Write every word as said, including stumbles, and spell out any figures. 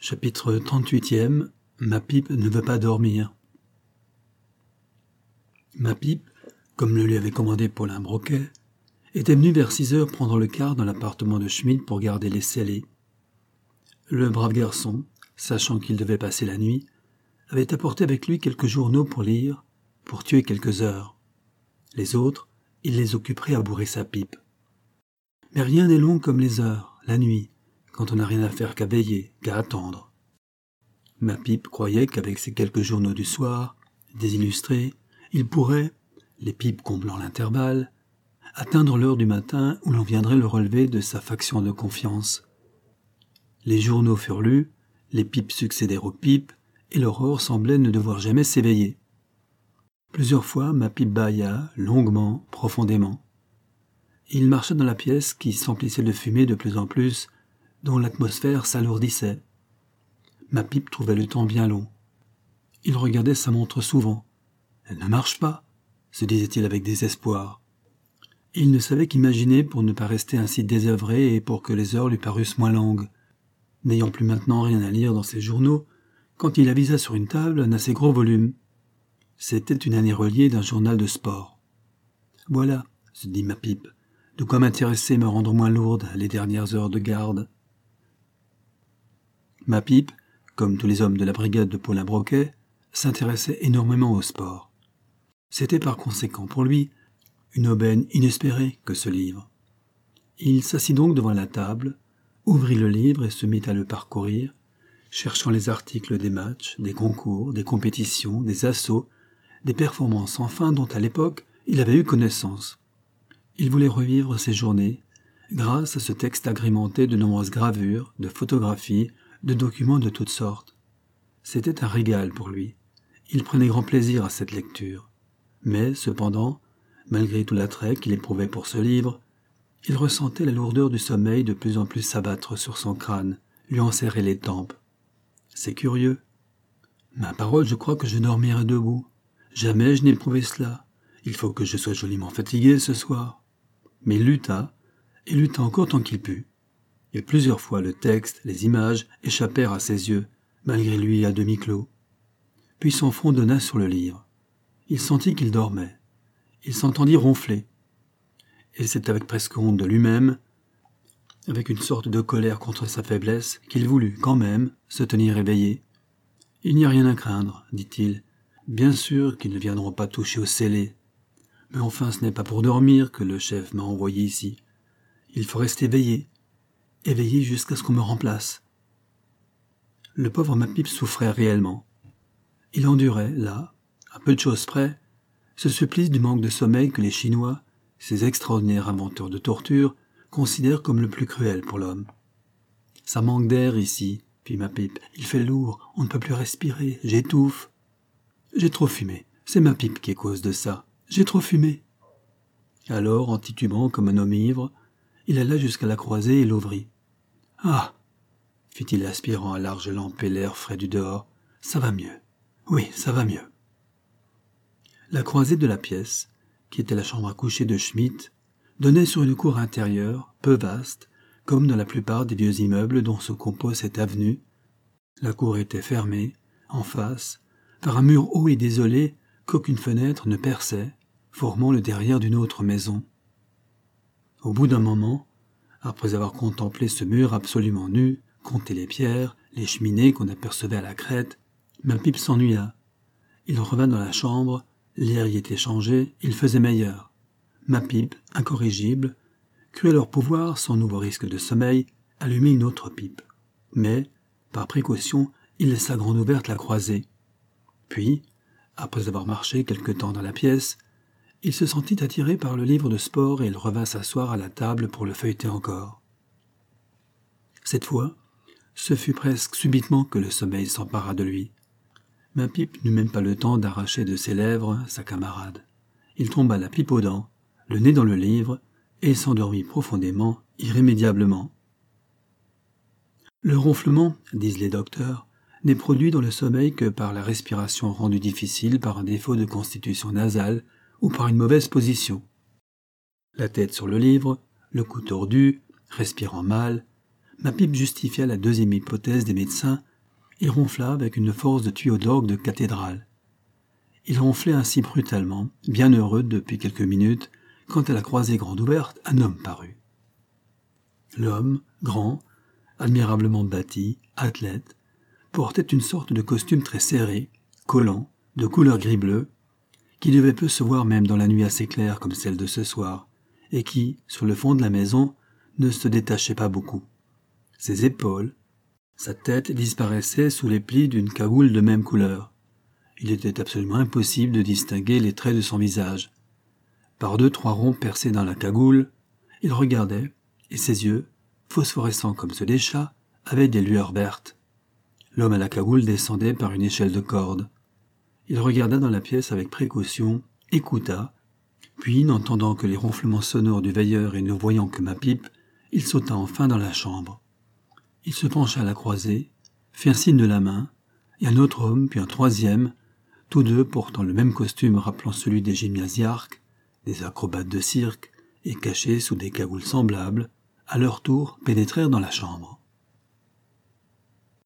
Chapitre trente-huitième. Ma pipe ne veut pas dormir. Ma pipe, comme le lui avait commandé Paulin Broquet, était venue vers six heures prendre le quart dans l'appartement de Schmitt pour garder les scellés. Le brave garçon, sachant qu'il devait passer la nuit, avait apporté avec lui quelques journaux pour lire, pour tuer quelques heures. Les autres, il les occuperait à bourrer sa pipe. Mais rien n'est long comme les heures, la nuit, quand on n'a rien à faire qu'à veiller, qu'à attendre. Ma pipe croyait qu'avec ces quelques journaux du soir, des illustrés, il pourrait, les pipes comblant l'intervalle, atteindre l'heure du matin où l'on viendrait le relever de sa faction de confiance. Les journaux furent lus, les pipes succédèrent aux pipes, et l'aurore semblait ne devoir jamais s'éveiller. Plusieurs fois, ma pipe bâilla, longuement, profondément. Il marcha dans la pièce qui s'emplissait de fumée de plus en plus, dont l'atmosphère s'alourdissait. Ma pipe trouvait le temps bien long. Il regardait sa montre souvent. « Elle ne marche pas », se disait-il avec désespoir. Il ne savait qu'imaginer pour ne pas rester ainsi désœuvré et pour que les heures lui parussent moins longues. N'ayant plus maintenant rien à lire dans ses journaux, quand il avisa sur une table un assez gros volume. C'était une année reliée d'un journal de sport. « Voilà, » se dit ma pipe, « de quoi m'intéresser et me rendre moins lourde les dernières heures de garde. » Ma pipe, comme tous les hommes de la brigade de Paulin Broquet, s'intéressait énormément au sport. C'était par conséquent pour lui une aubaine inespérée que ce livre. Il s'assit donc devant la table, ouvrit le livre et se mit à le parcourir, cherchant les articles des matchs, des concours, des compétitions, des assauts, des performances sans fin dont à l'époque il avait eu connaissance. Il voulait revivre ses journées grâce à ce texte agrémenté de nombreuses gravures, de photographies, de documents de toutes sortes. C'était un régal pour lui. Il prenait grand plaisir à cette lecture. Mais, cependant, malgré tout l'attrait qu'il éprouvait pour ce livre, il ressentait la lourdeur du sommeil de plus en plus s'abattre sur son crâne, lui enserrer les tempes. C'est curieux. Ma parole, je crois que je dormirai debout. Jamais je n'ai éprouvé cela. Il faut que je sois joliment fatigué ce soir. Mais il lutta, et lutta encore tant qu'il put. Et plusieurs fois le texte, les images échappèrent à ses yeux, malgré lui à demi clos. Puis son front donna sur le livre. Il sentit qu'il dormait. Il s'entendit ronfler. Et c'est avec presque honte de lui-même, avec une sorte de colère contre sa faiblesse, qu'il voulut, quand même, se tenir éveillé. « Il n'y a rien à craindre, dit-il. Bien sûr qu'ils ne viendront pas toucher au scellé. Mais enfin, ce n'est pas pour dormir que le chef m'a envoyé ici. Il faut rester éveillé, éveillé jusqu'à ce qu'on me remplace. » Le pauvre ma pipe souffrait réellement. Il endurait, là, à peu de choses près, ce supplice du manque de sommeil que les Chinois, ces extraordinaires inventeurs de torture, considèrent comme le plus cruel pour l'homme. « Ça manque d'air ici, » fit ma pipe. « Il fait lourd, on ne peut plus respirer, j'étouffe. »« J'ai trop fumé, c'est ma pipe qui est cause de ça. J'ai trop fumé. » Alors, en titubant comme un homme ivre, il alla jusqu'à la croisée et l'ouvrit. « Ah !» fit-il aspirant à larges lampées l'air frais du dehors. « Ça va mieux. Oui, ça va mieux. » La croisée de la pièce, qui était la chambre à coucher de Schmitt, donnait sur une cour intérieure, peu vaste, comme dans la plupart des vieux immeubles dont se compose cette avenue. La cour était fermée, en face, par un mur haut et désolé qu'aucune fenêtre ne perçait, formant le derrière d'une autre maison. Au bout d'un moment, après avoir contemplé ce mur absolument nu, compté les pierres, les cheminées qu'on apercevait à la crête, ma pipe s'ennuya. Il revint dans la chambre, l'air y était changé, il faisait meilleur. Ma pipe, incorrigible, crut alors pouvoir, sans nouveau risque de sommeil, allumer une autre pipe. Mais, par précaution, il laissa grande ouverte la croisée. Puis, après avoir marché quelque temps dans la pièce, il se sentit attiré par le livre de sport et il revint s'asseoir à la table pour le feuilleter encore. Cette fois, ce fut presque subitement que le sommeil s'empara de lui. Ma pipe n'eut même pas le temps d'arracher de ses lèvres sa camarade. Il tomba la pipe aux dents, le nez dans le livre, et s'endormit profondément, irrémédiablement. Le ronflement, disent les docteurs, n'est produit dans le sommeil que par la respiration rendue difficile par un défaut de constitution nasale ou par une mauvaise position. La tête sur le livre, le cou tordu, respirant mal, ma pipe justifia la deuxième hypothèse des médecins Il ronfla avec une force de tuyau d'orgue de cathédrale. Il ronflait ainsi brutalement, bien heureux depuis quelques minutes, quand à la croisée grande ouverte, un homme parut. L'homme, grand, admirablement bâti, athlète, portait une sorte de costume très serré, collant, de couleur gris-bleu, qui devait peu se voir même dans la nuit assez claire comme celle de ce soir, et qui, sur le fond de la maison, ne se détachait pas beaucoup. Ses épaules, sa tête disparaissaient sous les plis d'une cagoule de même couleur. Il était absolument impossible de distinguer les traits de son visage. Par deux, trois ronds percés dans la cagoule, il regardait, et ses yeux, phosphorescents comme ceux des chats, avaient des lueurs vertes. L'homme à la cagoule descendait par une échelle de corde. Il regarda dans la pièce avec précaution, écouta, puis, n'entendant que les ronflements sonores du veilleur et ne voyant que ma pipe, il sauta enfin dans la chambre. Il se pencha à la croisée, fit un signe de la main, et un autre homme, puis un troisième, tous deux portant le même costume rappelant celui des gymnasiarques, des acrobates de cirque, et cachés sous des cagoules semblables, à leur tour pénétrèrent dans la chambre.